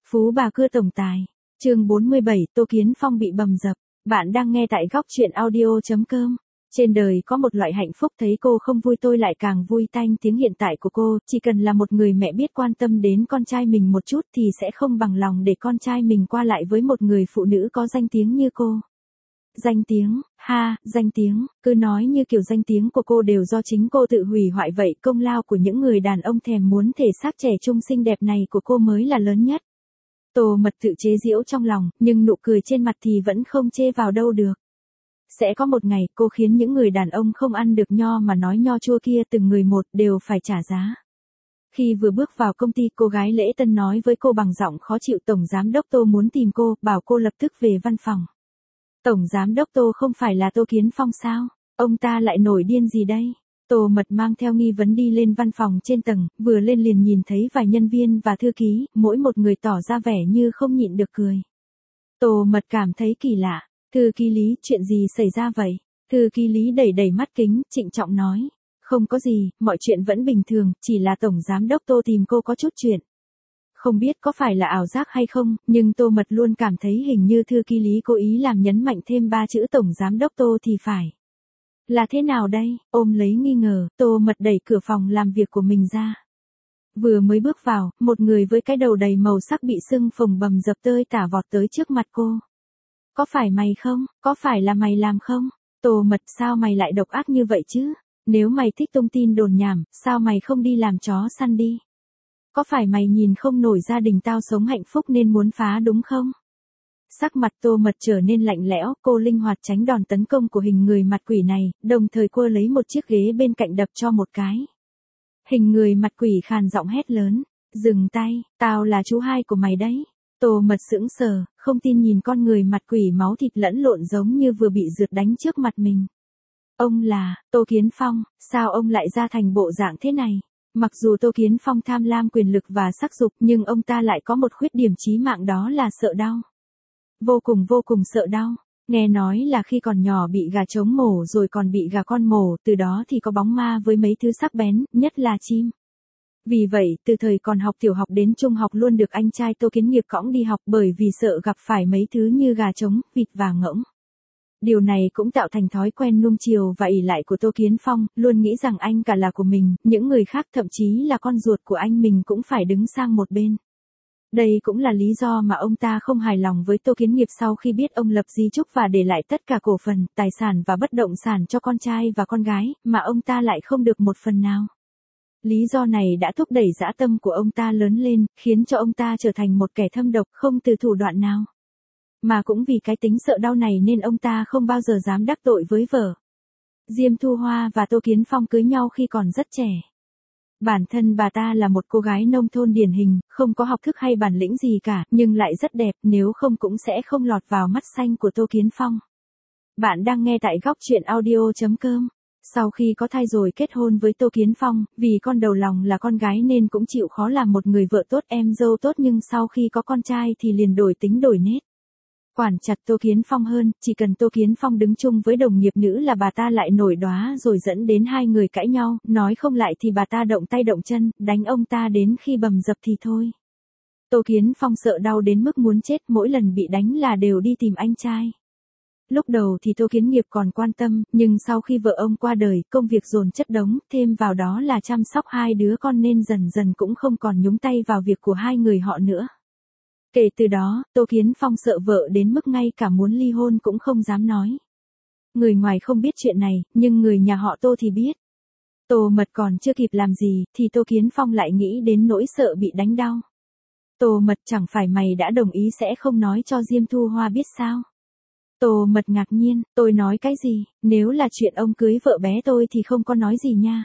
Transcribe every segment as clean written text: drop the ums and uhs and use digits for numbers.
Phú bà cưa tổng tài. Chương 47, Tô Kiến Phong bị bầm dập. Bạn đang nghe tại góc truyện audio.com. Trên đời có một loại hạnh phúc thấy cô không vui tôi lại càng vui. Tanh tiếng hiện tại của cô, chỉ cần là một người mẹ biết quan tâm đến con trai mình một chút thì sẽ không bằng lòng để con trai mình qua lại với một người phụ nữ có danh tiếng như cô. Danh tiếng, danh tiếng, cứ nói như kiểu danh tiếng của cô đều do chính cô tự hủy hoại vậy, công lao của những người đàn ông thèm muốn thể xác trẻ trung xinh đẹp này của cô mới là lớn nhất. Tô Mật tự chế giễu trong lòng, nhưng nụ cười trên mặt thì vẫn không chê vào đâu được. Sẽ có một ngày cô khiến những người đàn ông không ăn được nho mà nói nho chua kia từng người một đều phải trả giá. Khi vừa bước vào công ty, cô gái lễ tân nói với cô bằng giọng khó chịu, Tổng Giám đốc Tô muốn tìm cô, bảo cô lập tức về văn phòng. Tổng Giám đốc Tô không phải là Tô Kiến Phong sao? Ông ta lại nổi điên gì đây? Tô Mật mang theo nghi vấn đi lên văn phòng trên tầng, vừa lên liền nhìn thấy vài nhân viên và thư ký, mỗi một người tỏ ra vẻ như không nhịn được cười. Tô Mật cảm thấy kỳ lạ. Thư ký Lý, chuyện gì xảy ra vậy? Thư ký Lý đẩy đẩy mắt kính, trịnh trọng nói. Không có gì, mọi chuyện vẫn bình thường, chỉ là Tổng Giám đốc Tô tìm cô có chút chuyện. Không biết có phải là ảo giác hay không, nhưng Tô Mật luôn cảm thấy hình như thư ký Lý cố ý làm nhấn mạnh thêm 3 chữ Tổng Giám đốc Tô thì phải. Là thế nào đây? Ôm lấy nghi ngờ, Tô Mật đẩy cửa phòng làm việc của mình ra. Vừa mới bước vào, một người với cái đầu đầy màu sắc bị sưng phồng bầm dập tơi tả vọt tới trước mặt cô. Có phải mày không? Có phải là mày làm không? Tô Mật, sao mày lại độc ác như vậy chứ? Nếu mày thích tung tin đồn nhảm, sao mày không đi làm chó săn đi? Có phải mày nhìn không nổi gia đình tao sống hạnh phúc nên muốn phá đúng không? Sắc mặt Tô Mật trở nên lạnh lẽo, cô linh hoạt tránh đòn tấn công của hình người mặt quỷ này, đồng thời cô lấy một chiếc ghế bên cạnh đập cho một cái. Hình người mặt quỷ khàn giọng hét lớn, dừng tay, tao là chú hai của mày đấy. Tô Mật sững sờ, không tin nhìn con người mặt quỷ máu thịt lẫn lộn giống như vừa bị rượt đánh trước mặt mình. Ông là, Tô Kiến Phong, sao ông lại ra thành bộ dạng thế này? Mặc dù Tô Kiến Phong tham lam quyền lực và sắc dục nhưng ông ta lại có một khuyết điểm chí mạng, đó là sợ đau. Vô cùng sợ đau. Nghe nói là khi còn nhỏ bị gà trống mổ rồi còn bị gà con mổ, từ đó thì có bóng ma với mấy thứ sắc bén, nhất là chim. Vì vậy, từ thời còn học tiểu học đến trung học luôn được anh trai Tô Kiến Nghiệp cõng đi học bởi vì sợ gặp phải mấy thứ như gà trống, vịt và ngỗng. Điều này cũng tạo thành thói quen nuông chiều và ỷ lại của Tô Kiến Phong, luôn nghĩ rằng anh cả là của mình, những người khác thậm chí là con ruột của anh mình cũng phải đứng sang một bên. Đây cũng là lý do mà ông ta không hài lòng với Tô Kiến Nghiệp sau khi biết ông lập di chúc và để lại tất cả cổ phần, tài sản và bất động sản cho con trai và con gái, mà ông ta lại không được một phần nào. Lý do này đã thúc đẩy dã tâm của ông ta lớn lên, khiến cho ông ta trở thành một kẻ thâm độc không từ thủ đoạn nào. Mà cũng vì cái tính sợ đau này nên ông ta không bao giờ dám đắc tội với vợ. Diêm Thu Hoa và Tô Kiến Phong cưới nhau khi còn rất trẻ. Bản thân bà ta là một cô gái nông thôn điển hình, không có học thức hay bản lĩnh gì cả, nhưng lại rất đẹp, nếu không cũng sẽ không lọt vào mắt xanh của Tô Kiến Phong. Bạn đang nghe tại góc truyện audio.com. Sau khi có thai rồi kết hôn với Tô Kiến Phong, vì con đầu lòng là con gái nên cũng chịu khó làm một người vợ tốt, em dâu tốt, nhưng sau khi có con trai thì liền đổi tính đổi nết. Quản chặt Tô Kiến Phong hơn, chỉ cần Tô Kiến Phong đứng chung với đồng nghiệp nữ là bà ta lại nổi đóa rồi dẫn đến hai người cãi nhau, nói không lại thì bà ta động tay động chân, đánh ông ta đến khi bầm dập thì thôi. Tô Kiến Phong sợ đau đến mức muốn chết, mỗi lần bị đánh là đều đi tìm anh trai. Lúc đầu thì Tô Kiến Nghiệp còn quan tâm, nhưng sau khi vợ ông qua đời, công việc dồn chất đống, thêm vào đó là chăm sóc hai đứa con nên dần dần cũng không còn nhúng tay vào việc của hai người họ nữa. Kể từ đó, Tô Kiến Phong sợ vợ đến mức ngay cả muốn ly hôn cũng không dám nói. Người ngoài không biết chuyện này, nhưng người nhà họ Tô thì biết. Tô Mật còn chưa kịp làm gì, thì Tô Kiến Phong lại nghĩ đến nỗi sợ bị đánh đau. Tô Mật, chẳng phải mày đã đồng ý sẽ không nói cho Diêm Thu Hoa biết sao? Tô Mật ngạc nhiên, tôi nói cái gì, nếu là chuyện ông cưới vợ bé tôi thì không có nói gì nha.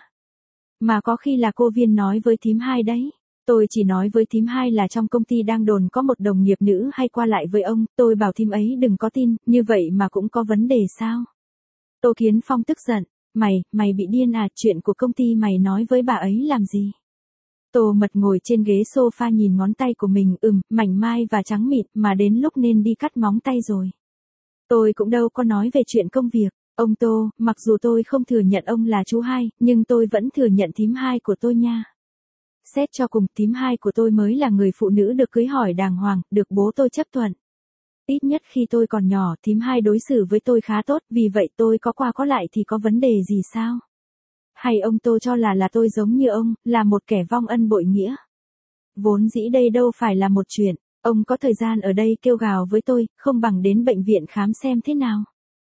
Mà có khi là cô Viên nói với thím hai đấy. Tôi chỉ nói với thím hai là trong công ty đang đồn có một đồng nghiệp nữ hay qua lại với ông, tôi bảo thím ấy đừng có tin, như vậy mà cũng có vấn đề sao? Tô Kiến Phong tức giận, mày bị điên à, chuyện của công ty mày nói với bà ấy làm gì? Tô Mật ngồi trên ghế sofa nhìn ngón tay của mình, mảnh mai và trắng mịn, mà đến lúc nên đi cắt móng tay rồi. Tôi cũng đâu có nói về chuyện công việc, ông Tô, mặc dù tôi không thừa nhận ông là chú hai, nhưng tôi vẫn thừa nhận thím hai của tôi nha. xét cho cùng thím hai của tôi mới là người phụ nữ được cưới hỏi đàng hoàng, được bố tôi chấp thuận. Ít nhất khi tôi còn nhỏ thím hai đối xử với tôi khá tốt, vì vậy tôi có qua có lại thì có vấn đề gì sao? Hay ông Tô cho là tôi giống như ông, là một kẻ vong ân bội nghĩa? Vốn dĩ đây đâu phải là một chuyện, ông có thời gian ở đây kêu gào với tôi, không bằng đến bệnh viện khám xem thế nào.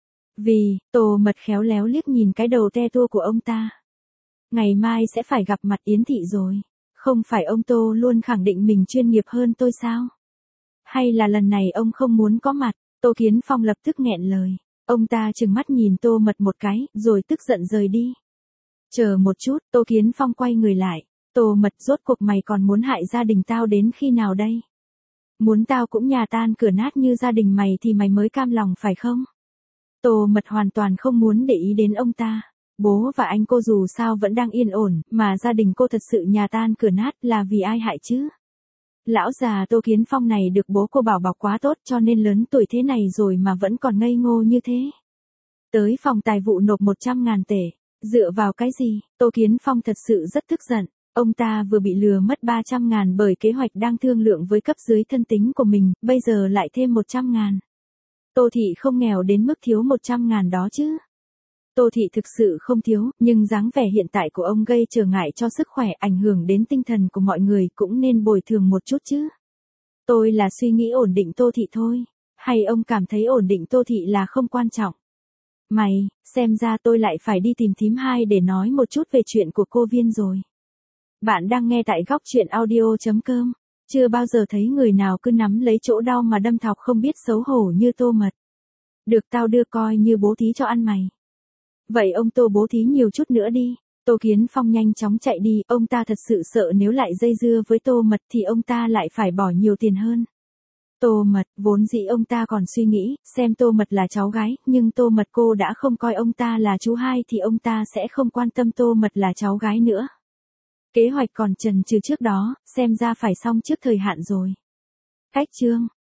Vì, Tô Mật khéo léo liếc nhìn cái đầu te tua của ông ta. Ngày mai sẽ phải gặp mặt Yến Thị rồi. Không phải ông Tô luôn khẳng định mình chuyên nghiệp hơn tôi sao? Hay là lần này ông không muốn có mặt? Tô Kiến Phong lập tức nghẹn lời. Ông ta trừng mắt nhìn Tô Mật một cái, rồi tức giận rời đi. Chờ một chút, Tô Kiến Phong quay người lại. Tô Mật, rốt cuộc mày còn muốn hại gia đình tao đến khi nào đây? Muốn tao cũng nhà tan cửa nát như gia đình mày thì mày mới cam lòng phải không? Tô Mật hoàn toàn không muốn để ý đến ông ta. Bố và anh cô dù sao vẫn đang yên ổn, mà gia đình cô thật sự nhà tan cửa nát là vì ai hại chứ? Lão già Tô Kiến Phong này được bố cô bảo bọc quá tốt cho nên lớn tuổi thế này rồi mà vẫn còn ngây ngô như thế. Tới phòng tài vụ nộp 100.000 tệ. Dựa vào cái gì? Tô Kiến Phong thật sự rất tức giận. Ông ta vừa bị lừa mất 300.000 bởi kế hoạch đang thương lượng với cấp dưới thân tín của mình, bây giờ lại thêm 100.000. Tô Thị không nghèo đến mức thiếu 100.000 đó chứ. Tô Thị thực sự không thiếu, nhưng dáng vẻ hiện tại của ông gây trở ngại cho sức khỏe, ảnh hưởng đến tinh thần của mọi người, cũng nên bồi thường một chút chứ. Tôi là suy nghĩ ổn định Tô Thị thôi. Hay ông cảm thấy ổn định Tô Thị là không quan trọng? Mày, xem ra tôi lại phải đi tìm thím hai để nói một chút về chuyện của cô Viên rồi. Bạn đang nghe tại góc truyện audio.com. Chưa bao giờ thấy người nào cứ nắm lấy chỗ đau mà đâm thọc không biết xấu hổ như Tô Mật. Được tao đưa coi như bố thí cho ăn mày. Vậy ông Tô bố thí nhiều chút nữa đi. Tô Kiến Phong nhanh chóng chạy đi, ông ta thật sự sợ nếu lại dây dưa với Tô Mật thì ông ta lại phải bỏ nhiều tiền hơn. Tô Mật, vốn dĩ ông ta còn suy nghĩ, xem Tô Mật là cháu gái, nhưng Tô Mật cô đã không coi ông ta là chú hai thì ông ta sẽ không quan tâm Tô Mật là cháu gái nữa. Kế hoạch còn chần chừ trước đó, xem ra phải xong trước thời hạn rồi. Cách chương